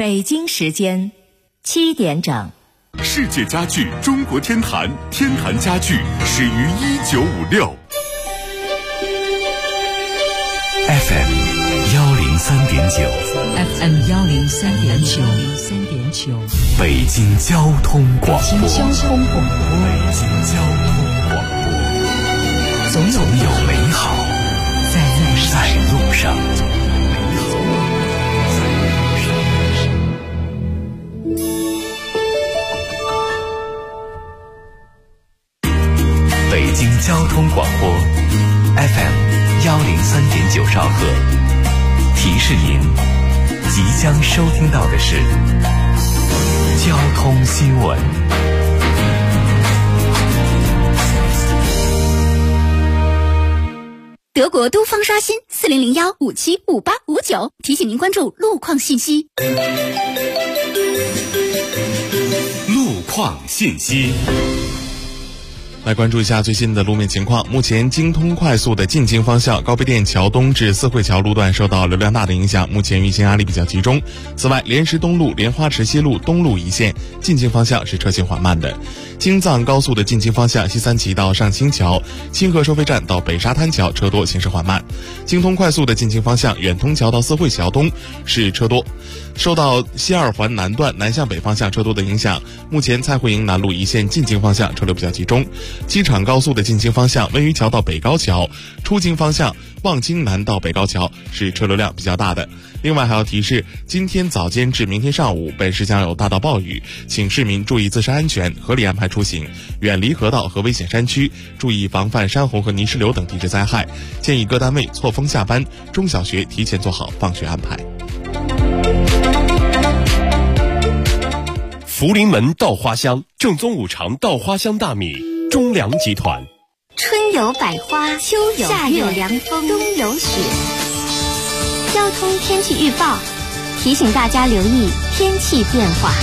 北京时间7点整。 世界家具中国天坛，天坛家具始于1956。FM 103.9，FM 103.9， 北京交通广播， 北京交通广播， 总有美好在路上。北京交通广播 FM 103.9兆赫，提示您即将收听到的是交通新闻。 德国都方刷新4001575859，提醒您关注路况信息。 路况信息。 来关注一下最新的路面情况。目前京通快速的进京方向高碑店桥东至四惠桥路段受到流量大的影响，目前运行压力比较集中。此外，莲石东路莲花池西路东路一线进京方向是车行缓慢的。京藏高速的进京方向西三旗到上清桥、清河收费站到北沙滩桥车多，行驶缓慢。京通快速的进京方向远通桥到四惠桥东是车多。受到西二环南段南向北方向车多的影响，目前蔡慧营南路一线进京方向车流比较集中。机场高速的进京方向温榆桥到北高桥，出京方向望京南到北高桥是车流量比较大的。另外还要提示，今天早间至明天上午本市将有大到暴雨，请市民注意自身安全，合理安排出行，远离河道和危险山区，注意防范山洪和泥石流等地质灾害。建议各单位错峰下班，中小学提前做好放学安排。 福临门稻花香，正宗五常稻花香大米，中粮集团。 春有百花，秋有夏有凉风，冬有雪。交通天气预报提醒大家留意天气变化。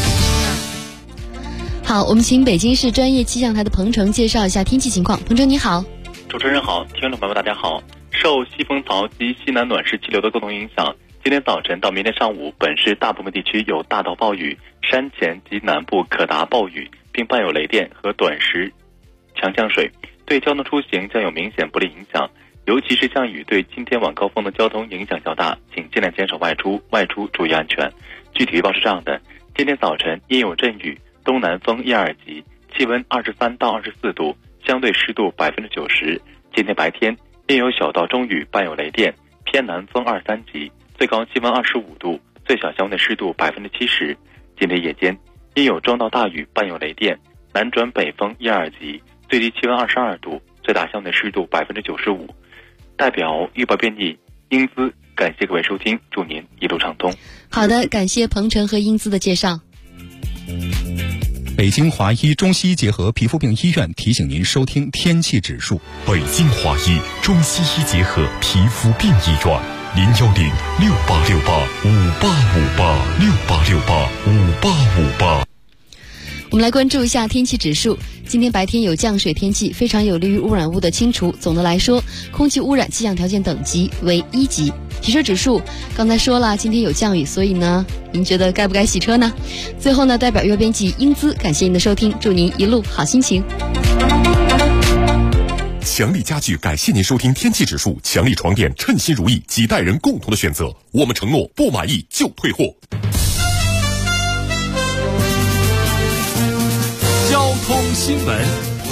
好，我们请北京市专业气象台的彭程介绍一下天气情况。彭程你好。 主持人好，听众朋友大家好。受西风槽及西南暖湿气流的共同影响，今天早晨到明天上午，本市大部分地区有大到暴雨，山前及南部可达暴雨，并伴有雷电和短时强降水，对交通出行将有明显不利影响。尤其是降雨对今天晚高峰的交通影响较大，请尽量减少外出注意安全。具体预报是这样的：今天早晨阴有阵雨，东南风1、2级，气温23到24度，相对湿度90%。今天白天阴有小到中雨，伴有雷电，偏南风2、3级，最高气温25度，最小相对湿度70%。今天夜间阴有中到大雨，伴有雷电，南转北风1、2级，最低气温22度，最大相对湿度95%。代表预报编辑英姿，感谢各位收听，祝您一路畅通。 好的，感谢彭程和英姿的介绍。 北京华医中西医结合皮肤病医院提醒您收听天气指数。 北京华医中西医结合皮肤病医院，0106868585858，68685858。 我们来关注一下天气指数。今天白天有降水天气，非常有利于污染物的清除。总的来说，空气污染气象条件等级为1级。洗车指数刚才说了，今天有降雨，所以呢，您觉得该不该洗车呢？最后呢，代表阅编辑英姿感谢您的收听，祝您一路好心情。 强力家具感谢您收听天气指数，强力床垫称心如意，几代人共同的选择，我们承诺不满意就退货。交通新闻。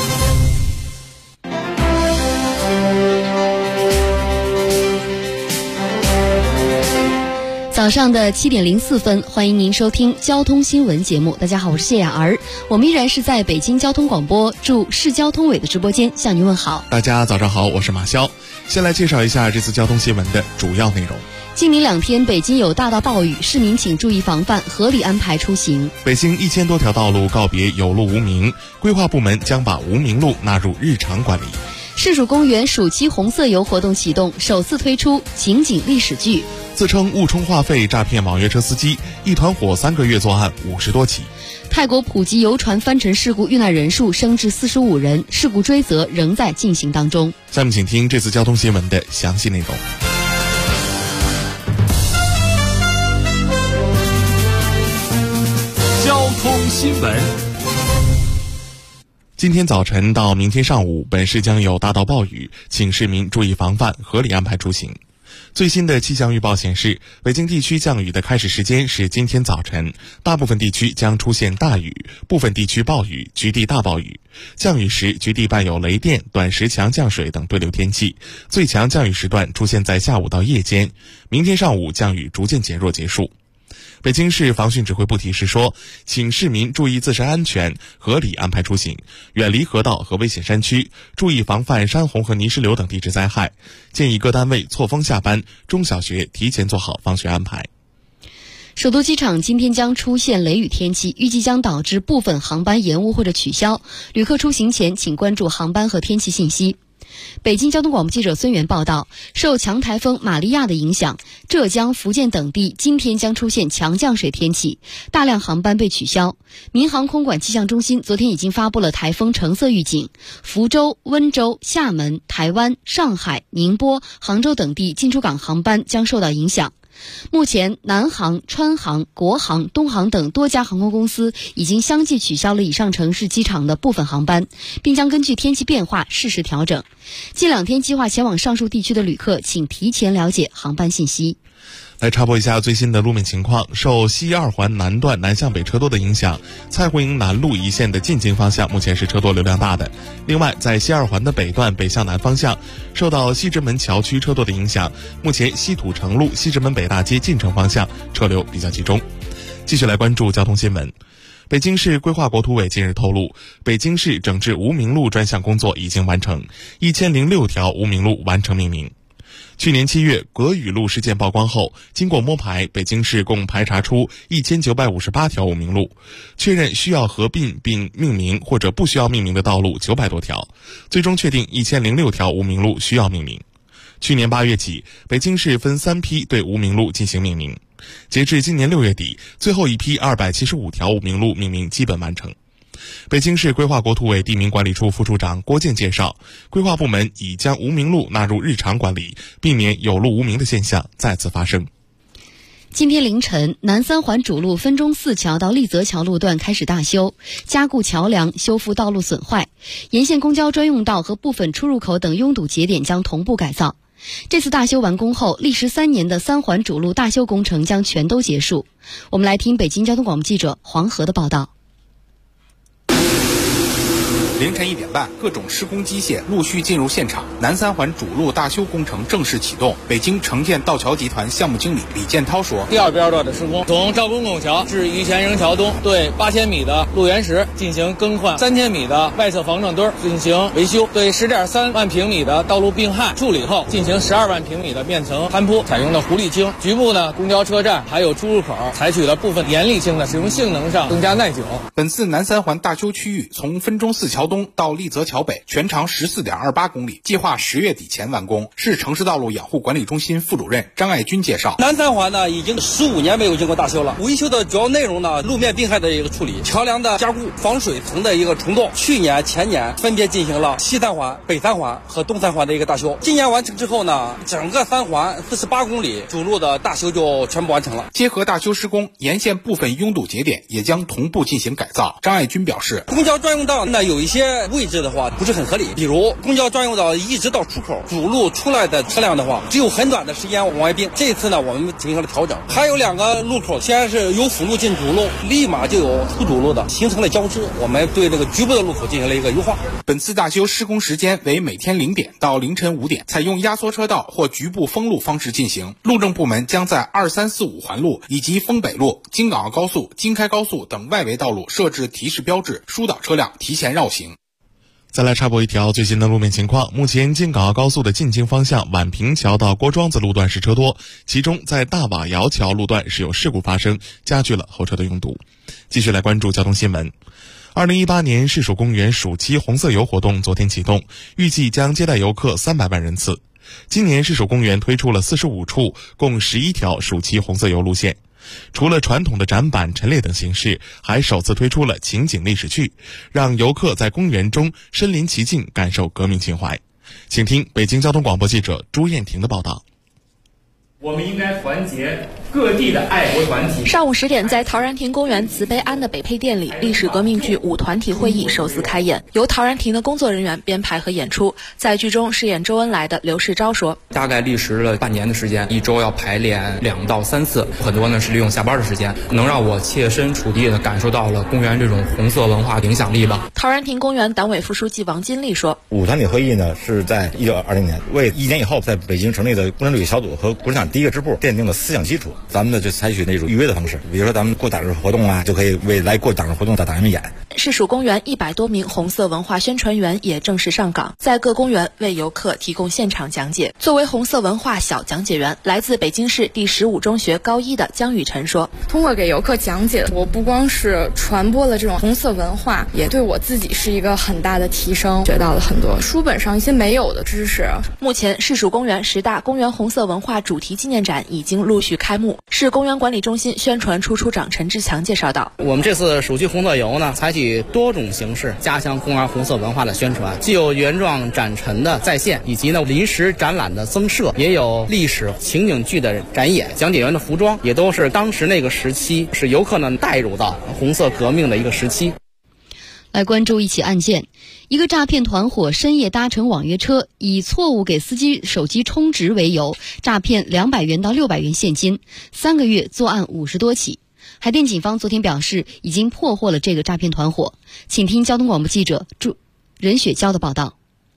早上的7点04分，欢迎您收听交通新闻节目。大家好，我是谢雅儿，我们依然是在北京交通广播驻市交通委的直播间向您问好。 大家早上好，我是马潇。先来介绍一下这次交通新闻的主要内容。 今明2天北京有大到暴雨，市民请注意防范，合理安排出行。 北京1000多条道路告别有路无名，规划部门将把无名路纳入日常管理。 市属公园暑期红色游活动启动，首次推出情景历史剧。 自称误充话费诈骗网约车司机，一团伙3个月作案50多起。 泰国普吉游船翻沉事故遇难人数升至45人，事故追责仍在进行当中。 下面请听这次交通新闻的详细内容。 新闻。 今天早晨到明天上午，本市将有大到暴雨，请市民注意防范，合理安排出行。最新的气象预报显示，北京地区降雨的开始时间是今天早晨，大部分地区将出现大雨，部分地区暴雨，局地大暴雨。降雨时局地伴有雷电、短时强降水等对流天气，最强降雨时段出现在下午到夜间，明天上午降雨逐渐减弱结束。北京市防汛指挥部提示说，请市民注意自身安全，合理安排出行，远离河道和危险山区，注意防范山洪和泥石流等地质灾害。建议各单位错峰下班，中小学提前做好放学安排。 首都机场今天将出现雷雨天气，预计将导致部分航班延误或者取消，旅客出行前请关注航班和天气信息。北京交通广播记者孙源报道，受强台风玛利亚的影响，浙江、福建等地今天将出现强降水天气，大量航班被取消。民航空管气象中心昨天已经发布了台风橙色预警，福州、温州、厦门、台湾、上海、宁波、杭州等地进出港航班将受到影响。目前南航、川航、国航、东航等多家航空公司已经相继取消了以上城市机场的部分航班，并将根据天气变化适时调整。近2天计划前往上述地区的旅客，请提前了解航班信息。 来插播一下最新的路面情况，受西二环南段南向北车多的影响，蔡胡营南路一线的进京方向目前是车多流量大的。另外，在西二环的北段北向南方向，受到西直门桥区车多的影响，目前西土城路西直门北大街进城方向车流比较集中。继续来关注交通新闻。北京市规划国土委近日透露，北京市整治无名路专项工作已经完成，1006条无名路完成命名。去年7月葛雨路事件曝光后，经过摸排，北京市共排查出1958条无名路，确认需要合并并命名或者不需要命名的道路900多条，最终确定1006条无名路需要命名。去年8月起，北京市分3批对无名路进行命名，截至今年6月底，最后一批275条无名路命名基本完成。北京市规划国土委地名管理处副处长郭健介绍，规划部门已将无名路纳入日常管理，避免有路无名的现象再次发生。 今天凌晨，南3环主路分钟寺桥到立泽桥路段开始大修，加固桥梁，修复道路损坏，沿线公交专用道和部分出入口等拥堵节点将同步改造。这次大修完工后，历时3年的3环主路大修工程将全都结束。我们来听北京交通广播记者黄河的报道。 凌晨1点半，各种施工机械陆续进入现场，南3环主路大修工程正式启动。北京城建道桥集团项目经理李建涛说：“ 第2边段的施工，从赵公拱桥至于前营桥东，对8000米的路缘石进行更换，3000米的外侧防撞墩进行维修，对10.3万平米的道路病害处理后，进行12万平米的面层攀铺，采用的糊沥青。局部呢，公交车站还有出入口采取了部分严厉性的使用性能上增加耐久。” 本次南3环大修区域从分钟寺桥东到立泽桥北，全长14.28公里，计划10月底前完工。市城市道路养护管理中心副主任张爱军介绍， 南3环呢已经15年没有经过大修了，维修的主要内容呢，路面病害的一个处理，桥梁的加固，防水层的一个重动。去年、前年分别进行了西3环、北3环和东3环的一个大修。今年完成之后呢，整个3环48公里主路的大修就全部完成了。 结合大修施工，沿线部分拥堵节点也将同步进行改造。张爱军表示， 公交专用道呢有一些位置的话不是很合理，比如公交专用道一直到出口，主路出来的车辆的话只有很短的时间往外并，这次呢我们进行了调整。还有2个路口虽然是有辅路进主路，立马就有出主路的，形成了交织，我们对这个局部的路口进行了一个优化。 本次大修施工时间为每天0点到凌晨5点，采用压缩车道或局部封路方式进行。路政部门将在2、3、4、5环路以及丰北路、京港澳高速、京开高速等外围道路设置提示标志，疏导车辆提前绕行。 再来插播一条最新的路面情况，目前京港澳高速的进京方向宛平桥到郭庄子路段是车多，其中在大瓦窑桥路段是有事故发生，加剧了候车的拥堵。继续来关注交通新闻。2018年市属公园暑期红色游活动昨天启动，预计将接待游客300万人次。今年市属公园推出了45处，共11条暑期红色游路线。除了传统的展板、陈列等形式，还首次推出了情景历史剧，让游客在公园中身临其境，感受革命情怀。请听北京交通广播记者朱艳婷的报道。 我们应该团结各地的爱国团体。 上午10点，在陶然亭公园慈悲庵的北配店里，历史革命剧舞团体会议首次开演，由陶然亭的工作人员编排和演出。在剧中饰演周恩来的刘世钊说：“ 大概历时了半年的时间，一周要排练2到3次，很多呢是利用下班的时间，能让我切身处地的感受到了公园这种红色文化的影响力吧。” 陶然亭公园党委副书记王金丽说：“ 舞团体会议呢是在1920年为1年以后在北京成立的共产主义小组和共产党第一个支部奠定了思想基础。咱们呢就采取那种预约的方式，比如说咱们过党日活动啊，就可以为来过党日活动的党员们演。” 市属公园100多名红色文化宣传员也正式上岗，在各公园为游客提供现场讲解。作为红色文化小讲解员，来自北京市第15中学高一的姜雨晨说：“ 通过给游客讲解，我不光是传播了这种红色文化，也对我自己是一个很大的提升，学到了很多书本上一些没有的知识。” 目前，市属公园10大公园红色文化主题纪念展已经陆续开幕。市公园管理中心宣传处处长陈志强介绍道：“ 我们这次暑期红色游呢，采取多种形式加强公园红色文化的宣传，既有原状展陈的再现，以及呢临时展览的增设，也有历史情景剧的展演。讲解员的服装也都是当时那个时期，使游客呢带入到红色革命的一个时期。” 来关注一起案件，一个诈骗团伙深夜搭乘网约车，以错误给司机手机充值为由，诈骗200元到600元现金，3个月作案50多起。海淀警方昨天表示，已经破获了这个诈骗团伙。请听交通广播记者任雪娇的报道。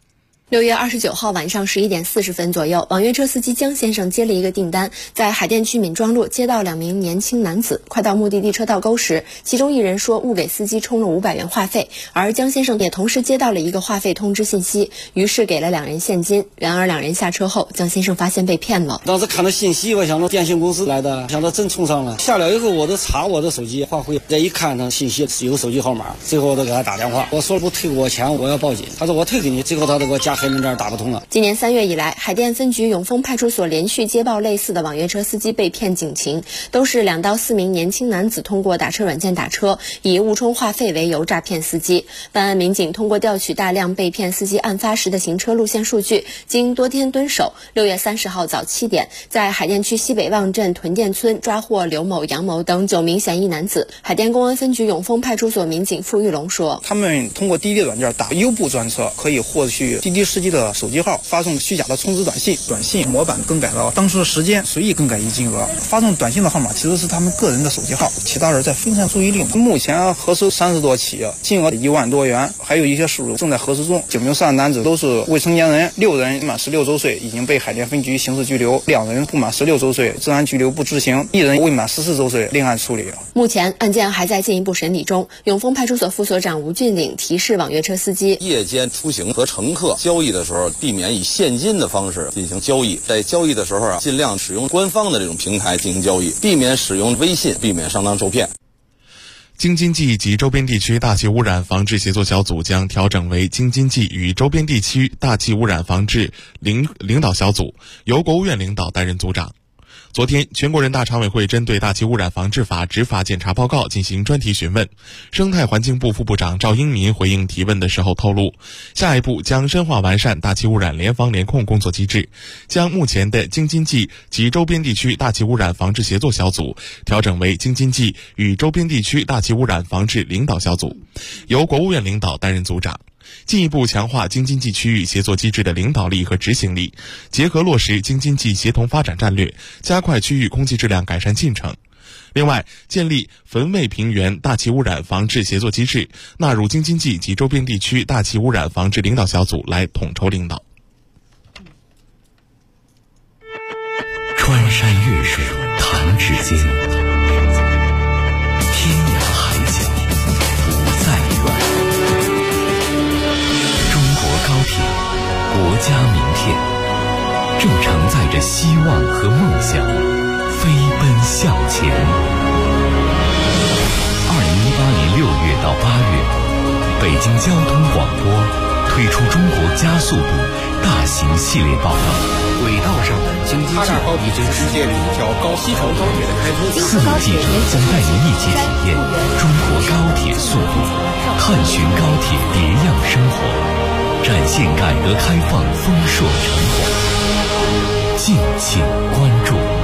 6月29号晚上11点40分左右，网约车司机江先生接了一个订单，在海淀区闵庄路接到2名年轻男子。快到目的地车道沟时，其中一人说误给司机充了500元话费，而江先生也同时接到了一个话费通知信息，于是给了2人现金。然而2人下车后，江先生发现被骗了。 当时看到信息，我想到电信公司来的，想到真充上了。下了以后，我都查我的手机话费，再一看上信息是有手机号码，最后我都给他打电话，我说不退给我钱，我要报警。他说我退给你，最后他都给我加黑名单打不通了。 今年3月以来，海淀分局永丰派出所连续接报类似的网约车司机被骗警情，都是2到4名年轻男子通过打车软件打车，以误充话费为由诈骗司机。办案民警通过调取大量被骗司机案发时的行车路线数据，经多天蹲守，6月30号早7点，在海淀区西北旺镇屯店村抓获刘某、杨某等9名嫌疑男子。海淀公安分局永丰派出所民警付玉龙说：“ 他们通过滴滴软件打优步专车，可以获取滴滴司机的手机号，发送虚假的充值短信，短信模板更改了当初的时间，随意更改一金额。发送短信的号码其实是他们个人的手机号，其他人在分散注意力。目前核收30多起，金额1万多元，还有一些数正在核实中。9名涉案男子都是未成年人，6人不满16周岁，已经被海淀分局刑事拘留；2人不满16周岁，治安拘留不执行；1人未满14周岁，另案处理。 目前案件还在进一步审理中。永丰派出所副所长吴俊岭提示网约车司机， 夜间出行和乘客交易的时候，避免以现金的方式进行交易，在交易的时候尽量使用官方的这种平台进行交易，避免使用微信，避免上当受骗。 京津冀及周边地区大气污染防治协作小组将调整为京津冀与周边地区大气污染防治领导小组，由国务院领导担任组长。昨天，全国人大常委会针对大气污染防治法执法检查报告进行专题询问。生态环境部副部长赵英民回应提问的时候透露，下一步将深化完善大气污染联防联控工作机制，将目前的京津冀及周边地区大气污染防治协作小组调整为京津冀与周边地区大气污染防治领导小组，由国务院领导担任组长。进一步强化京津冀区域协作机制的领导力和执行力，结合落实京津冀协同发展战略，加快区域空气质量改善进程。另外，建立汾渭平原大气污染防治协作机制，纳入京津冀及周边地区大气污染防治领导小组来统筹领导。 穿山越水弹指间，天涯海角不再远。高铁，国家名片，正承载着希望和梦想，飞奔向前。2018年6月到8月，北京交通广播推出中国加速度大型系列报道，轨道上的京津冀已经世界里一条西成高铁的开通。4路记者将带您一起体验中国高铁速度，探寻高铁别样生活，展现改革开放丰硕成果，敬请关注。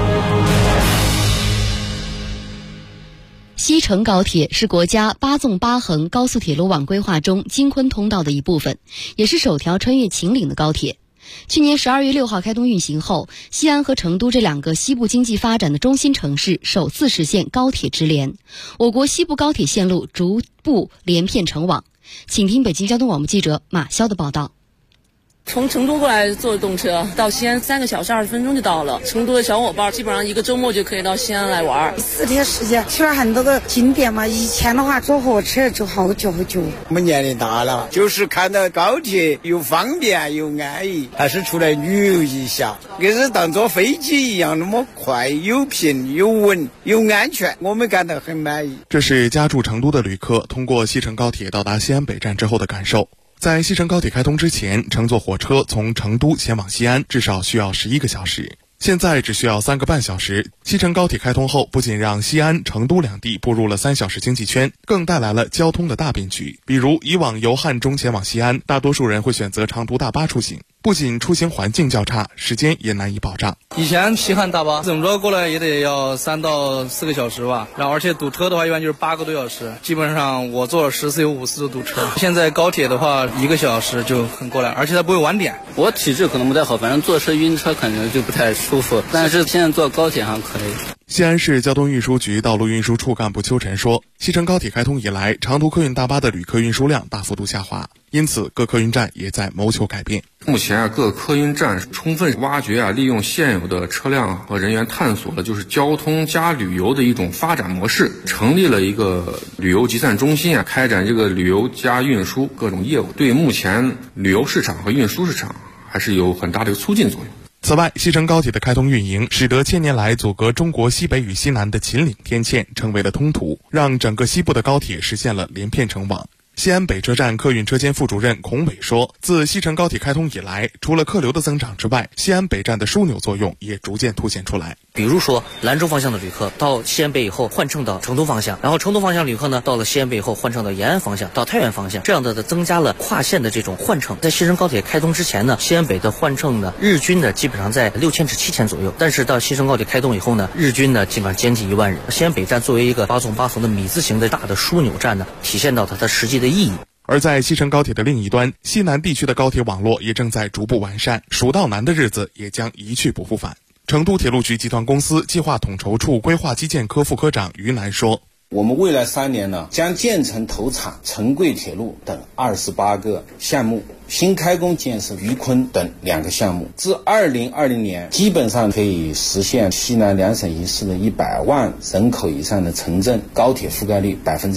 西成高铁是国家8纵8横高速铁路网规划中京昆通道的一部分，也是首条穿越秦岭的高铁。去年12月6号开通运行后，西安和成都这两个西部经济发展的中心城市首次实现高铁直连，我国西部高铁线路逐步连片成网。请听北京交通广播记者马潇的报道。 从成都过来坐动车到西安3个小时20分钟就到了。成都的小伙伴基本上一个周末就可以到西安来玩 ，4天时间去了很多个景点嘛。以前的话坐火车就好久。 我们年龄大了，就是看到高铁又方便又安逸，还是出来旅游一下，给是当坐飞机一样那么快，又平又稳又安全，我们感到很满意。 这是家住成都的旅客通过西成高铁到达西安北站之后的感受。在西成高铁开通之前，乘坐火车从成都前往西安至少需要11个小时，现在只需要3个半小时。西成高铁开通后，不仅让西安、成都两地步入了3小时经济圈，更带来了交通的大变局。比如以往由汉中前往西安，大多数人会选择长途大巴出行，不仅出行环境较差，时间也难以保障。 以前西汉大巴这么着过来也得要3到4个小时吧，然后而且堵车的话一般就是8个多小时，基本上我坐了10次有5次都堵车。现在高铁的话1个小时就很过来，而且它不会晚点。 我体质可能不太好，反正坐车晕车可能就不太舒服，但是现在坐高铁还可以。 西安市交通运输局道路运输处干部邱晨说，西成高铁开通以来，长途客运大巴的旅客运输量大幅度下滑，因此各客运站也在谋求改变。 目前各客运站充分挖掘利用现有的车辆和人员，探索了就是交通加旅游的一种发展模式，成立了一个旅游集散中心开展这个旅游加运输各种业务，对目前旅游市场和运输市场还是有很大的促进作用。 此外，西成高铁的开通运营，使得千年来阻隔中国西北与西南的秦岭天堑成为了通途，让整个西部的高铁实现了连片成网。西安北车站客运车间副主任孔伟说，自西成高铁开通以来，除了客流的增长之外，西安北站的枢纽作用也逐渐凸显出来。 比如说兰州方向的旅客到西安北以后换乘到成都方向，然后成都方向旅客呢到了西安北以后换乘到延安方向，到太原方向，这样的增加了跨线的这种换乘。在西成高铁开通之前呢，西安北的换乘呢日均呢基本上在6000至7000左右，但是到西成高铁开通以后呢，日均呢基本上接近1万人。西安北站作为一个8纵8横的米字形的大的枢纽站呢，体现到它的实际的意义。 而在西成高铁的另一端，西南地区的高铁网络也正在逐步完善，蜀道难的日子也将一去不复返。成都铁路局集团公司计划统筹处规划基建科副科长于南说， 我们未来3年呢，将建成投产成贵铁路等28个项目，新开工建设渝昆等2个项目。至2020年，基本上可以实现西南2省1市的100万人口以上的城镇高铁覆盖率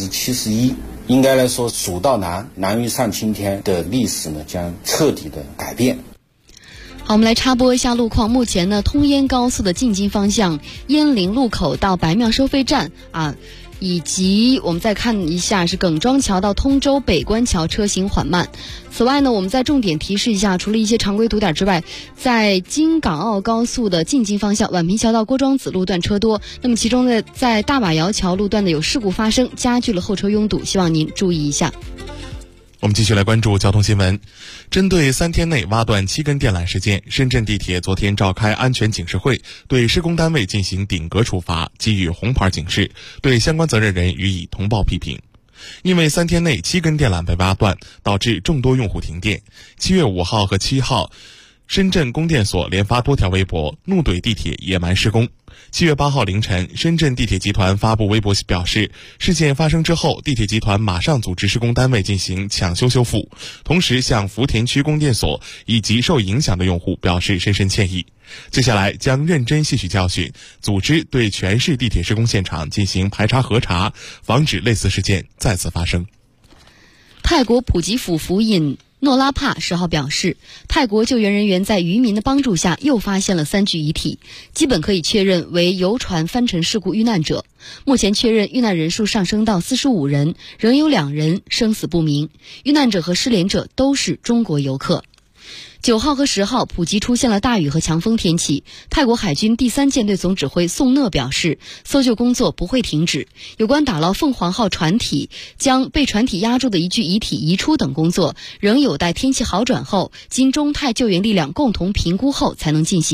71%。应该来说，蜀道难，难于上青天的历史呢，将彻底的改变。 好，我们来插播一下路况。目前呢，通燕高速的进京方向鄢陵路口到白庙收费站以及我们再看一下是耿庄桥到通州北关桥车行缓慢。此外呢，我们再重点提示一下，除了一些常规堵点之外，在京港澳高速的进京方向宛平桥到郭庄子路段车多，那么其中呢，在大马窑桥路段的有事故发生，加剧了后车拥堵，希望您注意一下。 我们继续来关注交通新闻。针对3天内挖断7根电缆事件，深圳地铁昨天召开安全警示会，对施工单位进行顶格处罚，给予红牌警示，对相关责任人予以通报批评。因为3天内7根电缆被挖断，导致众多用户停电。7月5号和7号，深圳供电所连发多条微博，怒怼地铁野蛮施工。7月8号凌晨，深圳地铁集团发布微博表示，事件发生之后，地铁集团马上组织施工单位进行抢修修复，同时向福田区供电所以及受影响的用户表示深深歉意。接下来将认真吸取教训，组织对全市地铁施工现场进行排查核查，防止类似事件再次发生。 泰国普吉府府尹诺拉帕10号表示，泰国救援人员在渔民的帮助下又发现了3具遗体，基本可以确认为游船翻沉事故遇难者。目前确认遇难人数上升到45人，仍有2人生死不明。遇难者和失联者都是中国游客。9号和10号，普吉出现了大雨和强风天气。泰国海军第3舰队总指挥宋讷表示，搜救工作不会停止。有关打捞凤凰号船体、将被船体压住的1具遗体移出等工作，仍有待天气好转后，经中泰救援力量共同评估后才能进行。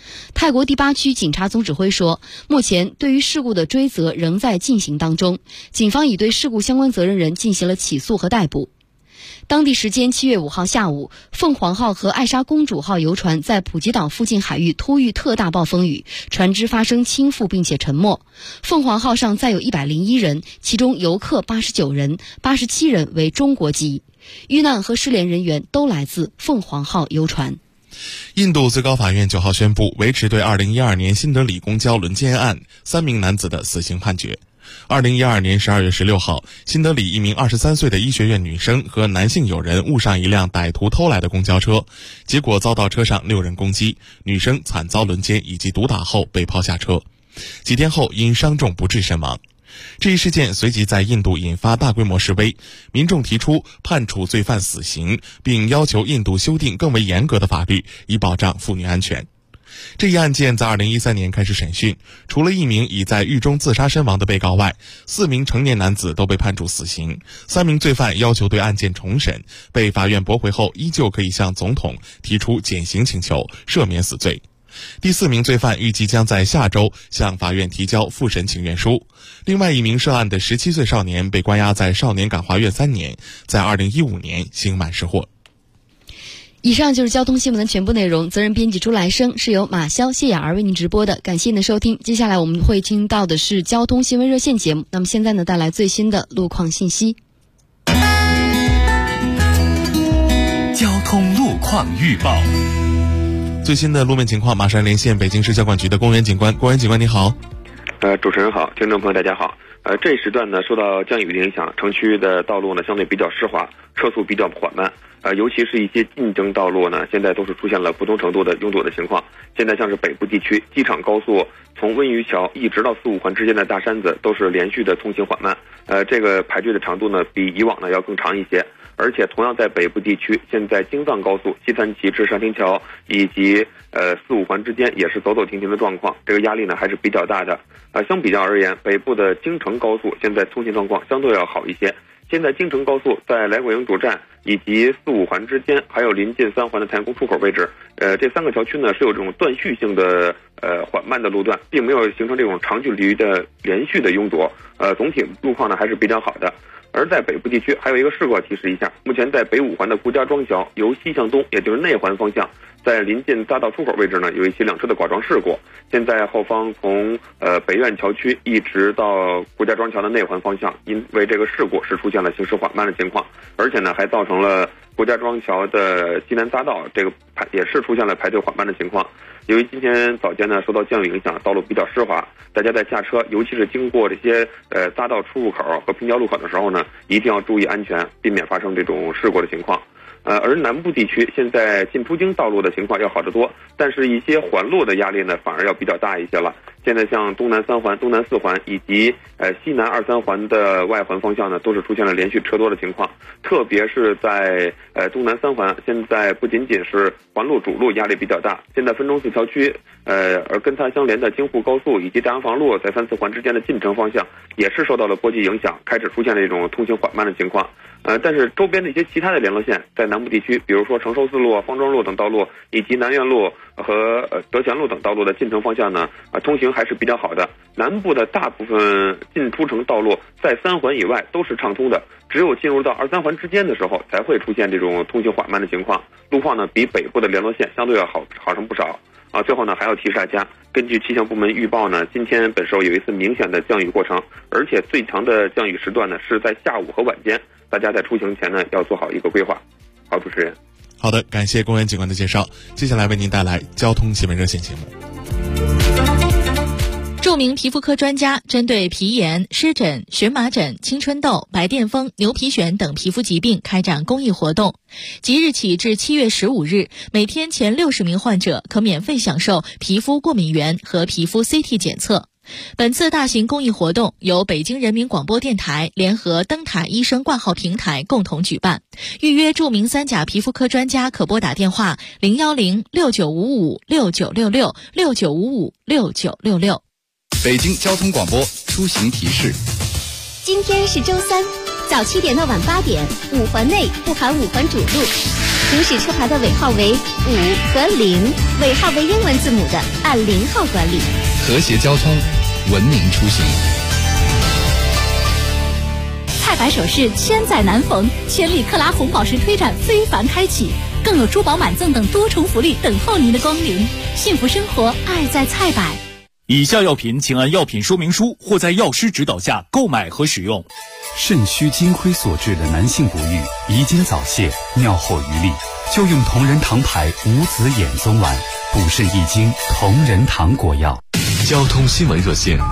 泰国第8区警察总指挥说，目前对于事故的追责仍在进行当中，警方已对事故相关责任人进行了起诉和逮捕。当地时间7月5号下午，凤凰号和艾莎公主号游船在普吉岛附近海域突遇特大暴风雨，船只发生倾覆并且沉没。凤凰号上载有101人，其中游客89人，87人为中国籍。遇难和失联人员都来自凤凰号游船。 印度最高法院9号宣布维持对2012年新德里公交轮奸案3名男子的死刑判决。2012年12月16号，新德里一名23岁的医学院女生和男性友人误上一辆歹徒偷来的公交车，结果遭到车上6人攻击，女生惨遭轮奸以及毒打后被抛下车，几天后因伤重不治身亡。这一事件随即在印度引发大规模示威，民众提出判处罪犯死刑，并要求印度修订更为严格的法律，以保障妇女安全。这一案件在2013年开始审讯，除了1名已在狱中自杀身亡的被告外，4名成年男子都被判处死刑，3名罪犯要求对案件重审，被法院驳回后依旧可以向总统提出减刑请求，赦免死罪。第4名罪犯预计将在下周向法院提交复审请愿书。另外1名涉案的17岁少年被关押在少年感化院3年，在2015年刑满释获。 以上就是交通新闻的全部内容，责任编辑朱来生，是由马潇、谢雅儿为您直播的，感谢您的收听。接下来我们会听到的是交通新闻热线节目，那么现在呢，带来最新的路况信息。 交通路况预报， 最新的路面情况马上连线北京市交管局的公园警官。公园警官你好。 主持人好，听众朋友大家好。这一时段呢，受到降雨的影响，城区的道路呢相对比较湿滑，车速比较缓慢。尤其是一些进征道路呢，现在都是出现了不同程度的拥堵的情况。现在像是北部地区，机场高速从温榆桥一直到4、5环之间的大山子都是连续的通行缓慢。这个排队的长度呢，比以往呢要更长一些。而且同样在北部地区，现在京藏高速西三旗至上天桥以及4、5环之间也是走走停停的状况，这个压力呢还是比较大的。相比较而言，北部的京承高速现在通行状况相对要好一些。现在京承高速在来广营主站以及4、5环之间，还有临近3环的太阳宫出口位置，这3个桥区呢是有这种断续性的缓慢的路段，并没有形成这种长距离的连续的拥堵。总体路况呢还是比较好的。而在北部地区还有一个事故要提示一下，目前在北5环的顾家庄桥由西向东，也就是内环方向，在临近匝道出口位置呢有一起2车的剐撞事故。现在后方从北苑桥区一直到顾家庄桥的内环方向，因为这个事故是出现了行驶缓慢的情况，而且呢还造成了顾家庄桥的西南匝道这个也是出现了排队缓慢的情况。由于今天早间呢受到降雨影响，道路比较湿滑，大家在下车，尤其是经过这些匝道出入口和平交路口的时候呢，一定要注意安全，避免发生这种事故的情况。而南部地区现在进出京道路的情况要好得多，但是一些环路的压力呢反而要比较大一些了。现在像东南3环、东南4环以及西南2、3环的外环方向呢，都是出现了连续车多的情况。特别是在东南3环，现在不仅仅是环路主路压力比较大，现在汾中4桥区而跟它相连的京沪高速以及大洋房路在3、4环之间的进城方向也是受到了波及影响，开始出现了这种通行缓慢的情况。但是周边的一些其他的联络线在南部地区，比如说承寿四路、方庄路等道路，以及南苑路和德贤路等道路的进城方向呢，通行还是比较好的。南部的大部分进出城道路在3环以外都是畅通的，只有进入到2、3环之间的时候才会出现这种通行缓慢的情况。路况呢比北部的联络线相对要好上不少。最后呢还要提示大家，根据气象部门预报呢，今天本周有一次明显的降雨过程，而且最强的降雨时段呢是在下午和晚间，大家在出行前呢要做好一个规划。好，主持人。 好的，感谢公园警官的介绍。接下来为您带来交通新闻热线节目。 著名皮肤科专家针对皮炎、湿疹、荨麻疹、青春痘、白癜风、牛皮癣等皮肤疾病开展公益活动。即日起至7月15日，每天前60名患者可免费享受皮肤过敏原和皮肤 CT 检测。本次大型公益活动由北京人民广播电台联合灯塔医生挂号平台共同举办。预约著名3甲皮肤科专家可拨打电话010-6955-6966 6955-6966。 北京交通广播出行提示： 今天是周3，早7点到晚8点，5环内不含5环主路。 行驶车牌的尾号为5和0，尾号为英文字母的按0号管理。 和谐交通，文明出行。 菜百首饰千载难逢，千里克拉红宝石推展非凡开启，更有珠宝满赠等多重福利等候您的光临。幸福生活，爱在菜百。 以下药品请按药品说明书或在药师指导下购买和使用。 肾虚金亏所致的男性不育、遗精早泄、尿后余力，就用同仁堂牌无子衍宗丸，补肾益精同仁堂果药。 交通新闻热线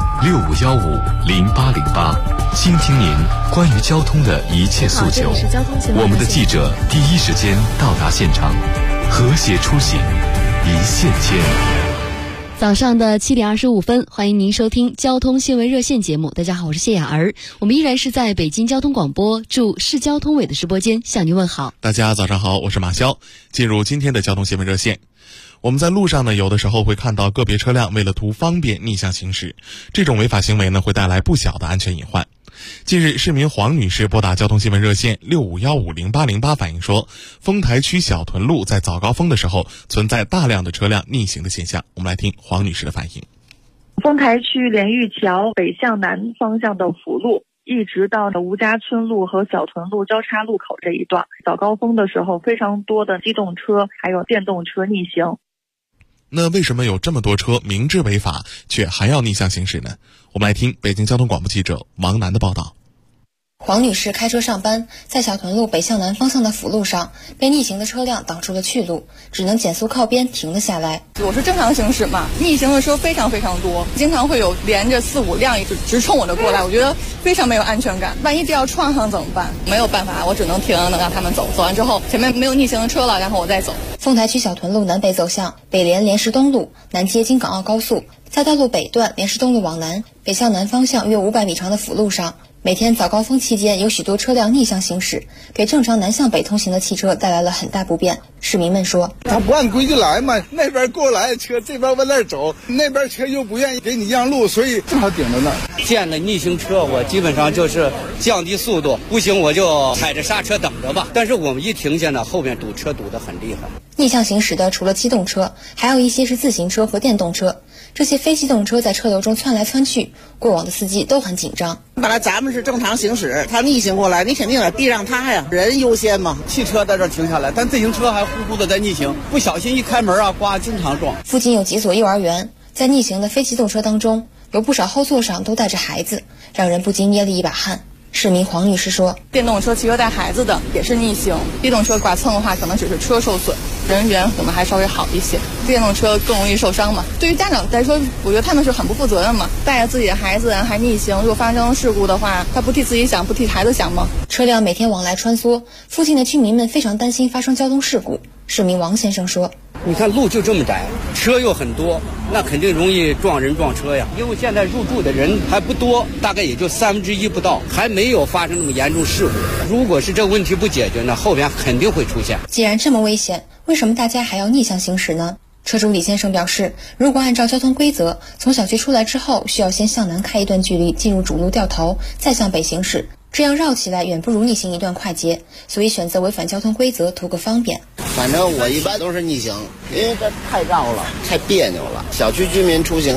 65150808，倾听您关于交通的一切诉求。我们的记者第一时间到达现场，和谐出行，一线牵。 早上的7点25分，欢迎您收听交通新闻热线节目。大家好，我是谢雅儿，我们依然是在北京交通广播驻市交通委的直播间向您问好。 大家早上好，我是马潇。进入今天的交通新闻热线。我们在路上呢，有的时候会看到个别车辆为了图方便逆向行驶，这种违法行为呢，会带来不小的安全隐患。近日，市民黄女士拨打交通新闻热线65150808反映说，丰台区小屯路在早高峰的时候存在大量的车辆逆行的现象。我们来听黄女士的反应。 丰台区连玉桥北向南方向的辅路，一直到吴家村路和小屯路交叉路口这一段，早高峰的时候非常多的机动车还有电动车逆行。 那为什么有这么多车明知违法却还要逆向行驶呢？我们来听北京交通广播记者王楠的报道。 黄女士开车上班，在小屯路北向南方向的辅路上被逆行的车辆挡住了去路，只能减速靠边停了下来。 我是正常行驶嘛，逆行的车非常非常多，经常会有连着4、5辆直冲我的过来，我觉得非常没有安全感。万一这要撞上怎么办？没有办法，我只能停，能让他们走，走完之后前面没有逆行的车了，然后我再走。 丰台区小屯路南北走向，北连莲石东路，南接京港澳高速，在道路北段莲石东路往南，北向南方向约500米长的辅路上，每天早高峰期间有许多车辆逆向行驶，给正常南向北通行的汽车带来了很大不便。市民们说， 他不按规矩来嘛，那边过来车这边往那儿走，那边车又不愿意给你让路，所以正好顶着那儿。 见了逆行车，我基本上就是降低速度，不行我就踩着刹车等着吧。但是我们一停下呢，后面堵车堵得很厉害。 逆向行驶的除了机动车，还有一些是自行车和电动车。这些非机动车在车流中窜来窜去，过往的司机都很紧张。 本来咱们是正常行驶，他逆行过来，你肯定得避让他呀，人优先嘛。 汽车在这停下来，但自行车还呼呼的在逆行，不小心一开门啊，呱，经常撞。 附近有几所幼儿园，在逆行的非机动车当中，有不少后座上都带着孩子，让人不禁捏了一把汗。市民黄女士说， 电动车骑车带孩子的也是逆行，机动车剐蹭的话可能只是车受损，人员可能还稍微好一些，电动车更容易受伤嘛。对于家长来说，我觉得他们是很不负责任嘛，带着自己的孩子还逆行，如果发生事故的话，他不替自己想，不替孩子想吗？ 车辆每天往来穿梭，附近的居民们非常担心发生交通事故。市民王先生说， 你看路就这么窄，车又很多，那肯定容易撞人撞车呀。因为现在入住的人还不多，大概也就1/3不到，还没有发生那么严重事故。如果是这个问题不解决呢，后边肯定会出现。 既然这么危险，为什么大家还要逆向行驶呢？车主李先生表示，如果按照交通规则，从小区出来之后需要先向南开一段距离，进入主路掉头，再向北行驶，这样绕起来远不如逆行一段快捷，所以选择违反交通规则图个方便。 反正我一般都是逆行，因为这太绕了，太别扭了。小区居民出行